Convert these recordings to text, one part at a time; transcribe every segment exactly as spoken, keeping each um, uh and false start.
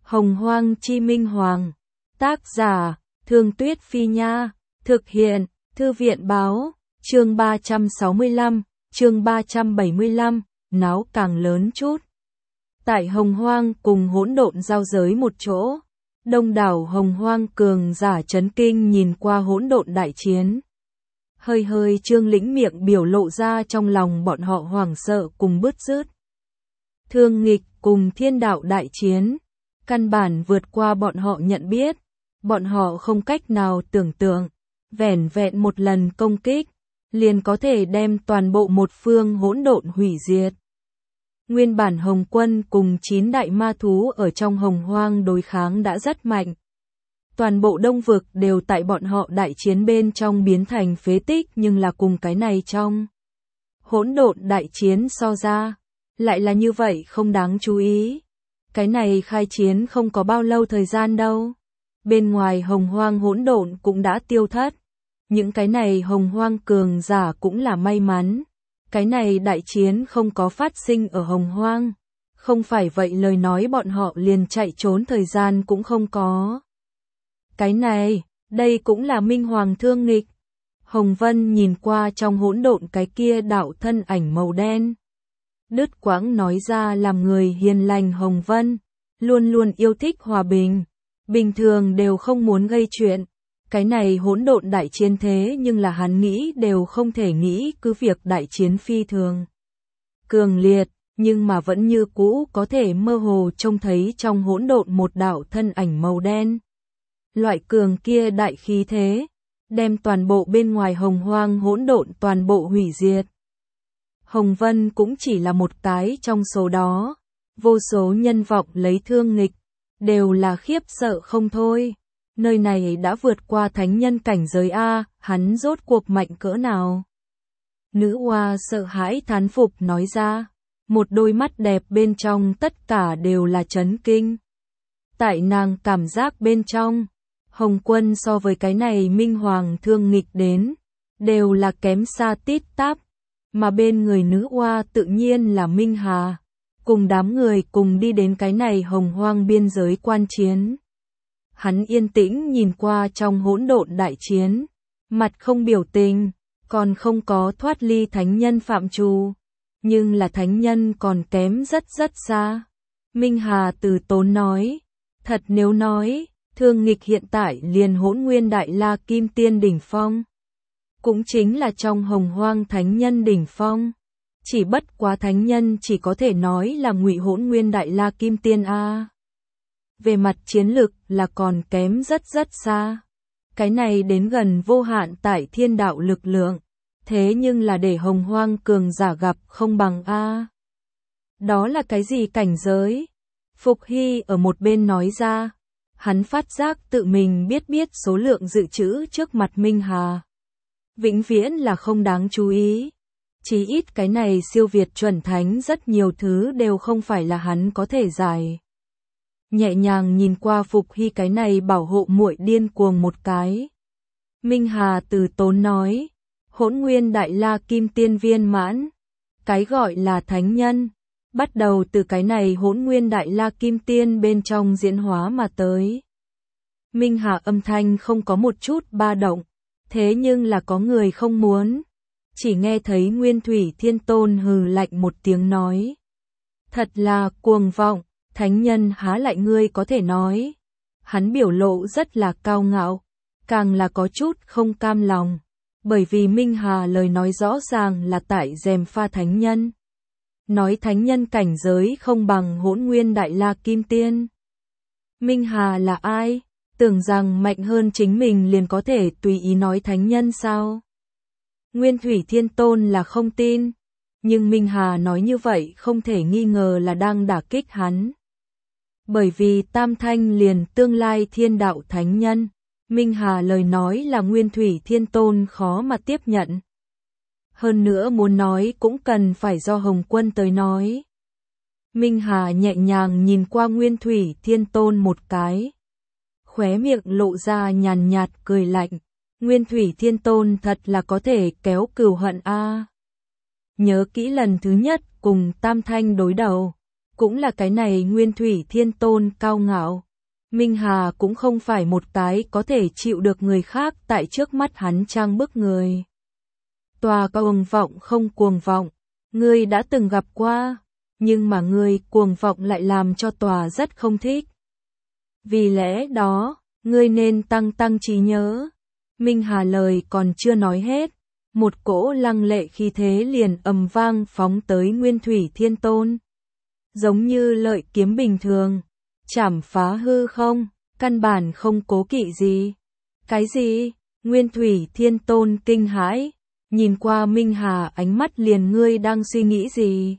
Hồng Hoang Chi Minh Hoàng. Tác giả, Thương Tuyết Phi Nha. Thực hiện, Thư viện Báo. Chương ba trăm sáu mươi lăm, chương ba trăm bảy mươi lăm, náo càng lớn chút. Tại Hồng Hoang cùng hỗn độn giao giới một chỗ, đông đảo Hồng Hoang cường giả chấn kinh nhìn qua hỗn độn đại chiến. Hơi hơi Trương Lĩnh miệng biểu lộ ra trong lòng bọn họ hoảng sợ cùng bứt rứt. Thương nghịch cùng thiên đạo đại chiến, căn bản vượt qua bọn họ nhận biết, bọn họ không cách nào tưởng tượng, vẻn vẹn một lần công kích, liền có thể đem toàn bộ một phương hỗn độn hủy diệt. Nguyên bản Hồng Quân cùng chín đại ma thú ở trong Hồng Hoang đối kháng đã rất mạnh. Toàn bộ đông vực đều tại bọn họ đại chiến bên trong biến thành phế tích, nhưng là cùng cái này trong hỗn độn đại chiến so ra, lại là như vậy không đáng chú ý. Cái này khai chiến không có bao lâu thời gian đâu. Bên ngoài Hồng Hoang hỗn độn cũng đã tiêu thất. Những cái này Hồng Hoang cường giả cũng là may mắn. Cái này đại chiến không có phát sinh ở Hồng Hoang. Không phải vậy lời nói bọn họ liền chạy trốn thời gian cũng không có. Cái này, đây cũng là Minh Hoàng thương nghịch. Hồng Vân nhìn qua trong hỗn độn cái kia đạo thân ảnh màu đen. Đứt quãng nói ra làm người hiền lành Hồng Vân, luôn luôn yêu thích hòa bình, bình thường đều không muốn gây chuyện. Cái này hỗn độn đại chiến thế nhưng là hắn nghĩ đều không thể nghĩ, cứ việc đại chiến phi thường cường liệt, nhưng mà vẫn như cũ có thể mơ hồ trông thấy trong hỗn độn một đạo thân ảnh màu đen. Loại cường kia đại khí thế, đem toàn bộ bên ngoài Hồng Hoang hỗn độn toàn bộ hủy diệt. Hồng Vân cũng chỉ là một cái trong số đó, vô số nhân vọng lấy thương nghịch, đều là khiếp sợ không thôi. Nơi này đã vượt qua thánh nhân cảnh giới A, hắn rốt cuộc mạnh cỡ nào? Nữ oa sợ hãi thán phục nói ra, một đôi mắt đẹp bên trong tất cả đều là chấn kinh. Tại nàng cảm giác bên trong, Hồng Quân so với cái này Minh Hoàng thương nghịch đến, đều là kém xa tít tắp, mà bên người nữ oa tự nhiên là Minh Hà, cùng đám người cùng đi đến cái này Hồng Hoang biên giới quan chiến. Hắn yên tĩnh nhìn qua trong hỗn độn đại chiến, mặt không biểu tình, còn không có thoát ly thánh nhân phạm trù, nhưng là thánh nhân còn kém rất rất xa. Minh Hà từ tốn nói, thật nếu nói, thương nghịch hiện tại liền hỗn nguyên đại la kim tiên đỉnh phong, cũng chính là trong Hồng Hoang thánh nhân đỉnh phong, chỉ bất quá thánh nhân chỉ có thể nói là ngụy hỗn nguyên đại la kim tiên a. Về mặt chiến lực là còn kém rất rất xa. Cái này đến gần vô hạn tại thiên đạo lực lượng, thế nhưng là để Hồng Hoang cường giả gặp không bằng a. Đó là cái gì cảnh giới? Phục Hy ở một bên nói ra, hắn phát giác tự mình biết biết số lượng dự trữ trước mặt Minh Hà. Vĩnh viễn là không đáng chú ý. Chí ít cái này siêu việt chuẩn thánh, rất nhiều thứ đều không phải là hắn có thể giải. Nhẹ nhàng nhìn qua Phục Hy cái này bảo hộ muội điên cuồng một cái. Minh Hà từ tốn nói, hỗn nguyên đại la kim tiên viên mãn, cái gọi là thánh nhân, bắt đầu từ cái này hỗn nguyên đại la kim tiên bên trong diễn hóa mà tới. Minh Hà âm thanh không có một chút ba động, thế nhưng là có người không muốn. Chỉ nghe thấy Nguyên Thủy Thiên Tôn hừ lạnh một tiếng nói, thật là cuồng vọng, thánh nhân há lại ngươi có thể nói. Hắn biểu lộ rất là cao ngạo, càng là có chút không cam lòng, bởi vì Minh Hà lời nói rõ ràng là tại gièm pha thánh nhân. Nói thánh nhân cảnh giới không bằng hỗn nguyên đại la kim tiên. Minh Hà là ai? Tưởng rằng mạnh hơn chính mình liền có thể tùy ý nói thánh nhân sao? Nguyên Thủy Thiên Tôn là không tin, nhưng Minh Hà nói như vậy không thể nghi ngờ là đang đả kích hắn. Bởi vì Tam Thanh liền tương lai thiên đạo thánh nhân, Minh Hà lời nói là Nguyên Thủy Thiên Tôn khó mà tiếp nhận. Hơn nữa muốn nói cũng cần phải do Hồng Quân tới nói. Minh Hà nhẹ nhàng nhìn qua Nguyên Thủy Thiên Tôn một cái, khóe miệng lộ ra nhàn nhạt cười lạnh. Nguyên Thủy Thiên Tôn thật là có thể kéo cừu hận a. Nhớ kỹ lần thứ nhất cùng Tam Thanh đối đầu, Cũng là cái này Nguyên Thủy Thiên Tôn cao ngạo. Minh Hà cũng không phải một cái có thể chịu được người khác tại trước mắt hắn trang bức người. Tòa cuồng vọng không cuồng vọng, ngươi đã từng gặp qua, nhưng mà ngươi cuồng vọng lại làm cho tòa rất không thích. Vì lẽ đó, ngươi nên tăng tăng trí nhớ. Minh Hà lời còn chưa nói hết, một cỗ lăng lệ khí thế liền ầm vang phóng tới Nguyên Thủy Thiên Tôn. Giống như lợi kiếm bình thường, chảm phá hư không, căn bản không cố kỵ gì. Cái gì? Nguyên Thủy Thiên Tôn kinh hãi, nhìn qua Minh Hà ánh mắt liền ngươi đang suy nghĩ gì?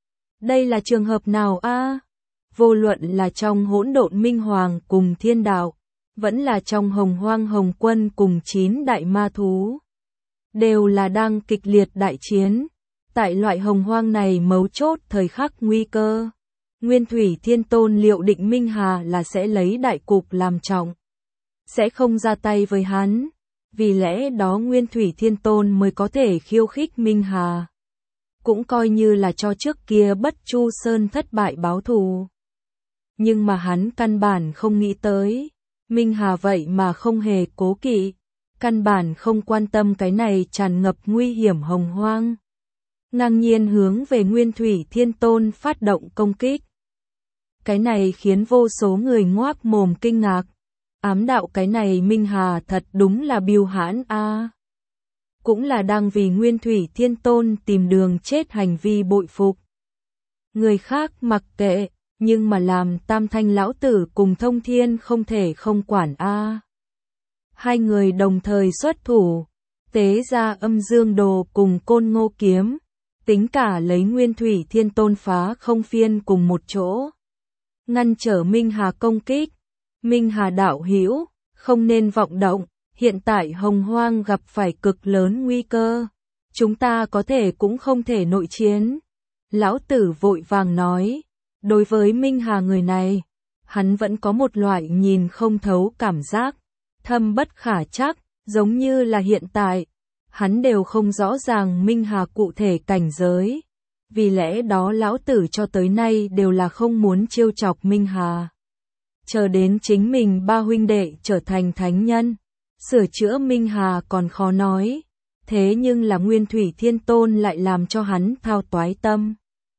Đây là trường hợp nào a? Vô luận là trong hỗn độn Minh Hoàng cùng Thiên Đạo, vẫn là trong Hồng Hoang Hồng Quân cùng chín đại ma thú, đều là đang kịch liệt đại chiến. Tại loại hồng hoang này mấu chốt thời khắc nguy cơ, Nguyên Thủy Thiên Tôn liệu định Minh Hà là sẽ lấy đại cục làm trọng, sẽ không ra tay với hắn. Vì lẽ đó Nguyên Thủy Thiên Tôn mới có thể khiêu khích Minh Hà, cũng coi như là cho trước kia Bất Chu Sơn thất bại báo thù. Nhưng mà hắn căn bản không nghĩ tới, Minh Hà vậy mà không hề cố kỵ, căn bản không quan tâm cái này tràn ngập nguy hiểm hồng hoang. Ngang nhiên hướng về Nguyên Thủy Thiên Tôn phát động công kích. Cái này khiến vô số người ngoác mồm kinh ngạc. Ám đạo cái này Minh Hà thật đúng là biêu hãn a. À. Cũng là đang vì Nguyên Thủy Thiên Tôn tìm đường chết hành vi bội phục. Người khác mặc kệ, nhưng mà làm Tam Thanh lão tử cùng Thông Thiên không thể không quản a. À. Hai người đồng thời xuất thủ, tế ra Âm Dương Đồ cùng Côn Ngô kiếm, tính cả lấy Nguyên Thủy Thiên Tôn phá không phiên cùng một chỗ, ngăn trở Minh Hà công kích. Minh Hà đạo hữu, không nên vọng động, hiện tại hồng hoang gặp phải cực lớn nguy cơ, chúng ta có thể cũng không thể nội chiến. Lão tử vội vàng nói, đối với Minh Hà người này, hắn vẫn có một loại nhìn không thấu cảm giác, thâm bất khả trắc, giống như là hiện tại, hắn đều không rõ ràng Minh Hà cụ thể cảnh giới. Vì lẽ đó lão tử cho tới nay đều là không muốn trêu chọc Minh Hà. Chờ đến chính mình ba huynh đệ trở thành thánh nhân, sửa chữa Minh Hà còn khó nói, thế nhưng là Nguyên Thủy Thiên Tôn lại làm cho hắn thao toái tâm.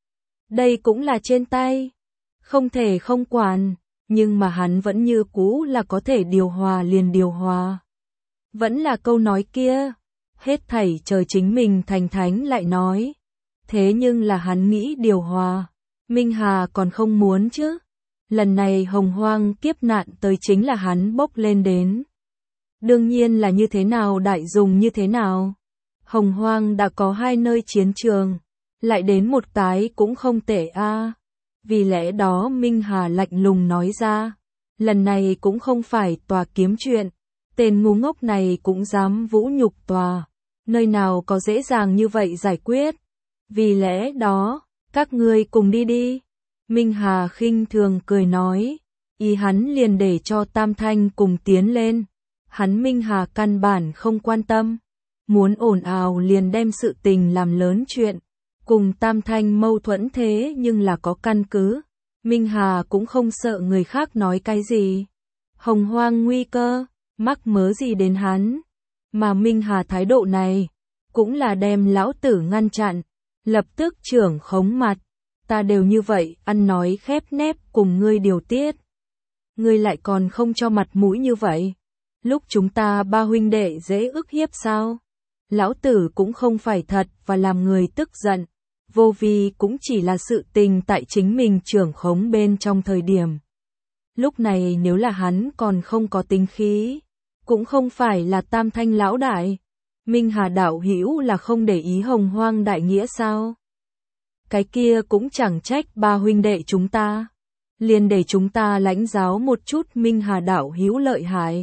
Đây cũng là trên tay, không thể không quản, nhưng mà hắn vẫn như cũ là có thể điều hòa liền điều hòa. Vẫn là câu nói kia, hết thảy chờ chính mình thành thánh lại nói. Thế nhưng là hắn nghĩ điều hòa, Minh Hà còn không muốn chứ. Lần này hồng hoang kiếp nạn tới chính là hắn bốc lên đến. Đương nhiên là như thế nào đại dùng như thế nào. Hồng hoang đã có hai nơi chiến trường, lại đến một cái cũng không tệ a. À. Vì lẽ đó Minh Hà lạnh lùng nói ra, lần này cũng không phải tòa kiếm chuyện, tên ngu ngốc này cũng dám vũ nhục tòa, nơi nào có dễ dàng như vậy giải quyết. Vì lẽ đó, các ngươi cùng đi đi. Minh Hà khinh thường cười nói, ý hắn liền để cho Tam Thanh cùng tiến lên. Hắn Minh Hà căn bản không quan tâm, muốn ồn ào liền đem sự tình làm lớn chuyện. Cùng Tam Thanh mâu thuẫn thế nhưng là có căn cứ. Minh Hà cũng không sợ người khác nói cái gì. Hồng hoang nguy cơ, mắc mớ gì đến hắn. Mà Minh Hà thái độ này, cũng là đem lão tử ngăn chặn. Lập tức trưởng khống mặt, ta đều như vậy, ăn nói khép nép cùng ngươi điều tiết. Ngươi lại còn không cho mặt mũi như vậy. Lúc chúng ta ba huynh đệ dễ ức hiếp sao? Lão tử cũng không phải thật và làm người tức giận. Vô vi cũng chỉ là sự tình tại chính mình trưởng khống bên trong thời điểm. Lúc này nếu là hắn còn không có tính khí, cũng không phải là Tam Thanh lão đại. Minh Hà đạo hữu là không để ý hồng hoang đại nghĩa sao? Cái kia cũng chẳng trách ba huynh đệ chúng ta. Liền để chúng ta lãnh giáo một chút Minh Hà đạo hữu lợi hại.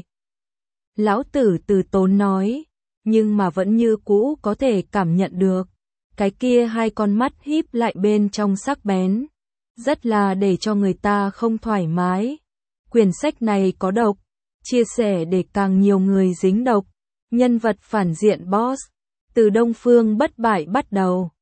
Lão tử từ tốn nói, nhưng mà vẫn như cũ có thể cảm nhận được. Cái kia hai con mắt híp lại bên trong sắc bén. Rất là để cho người ta không thoải mái. Quyển sách này có độc. Chia sẻ để càng nhiều người dính độc. Nhân vật phản diện boss, từ Đông Phương bất bại bắt đầu.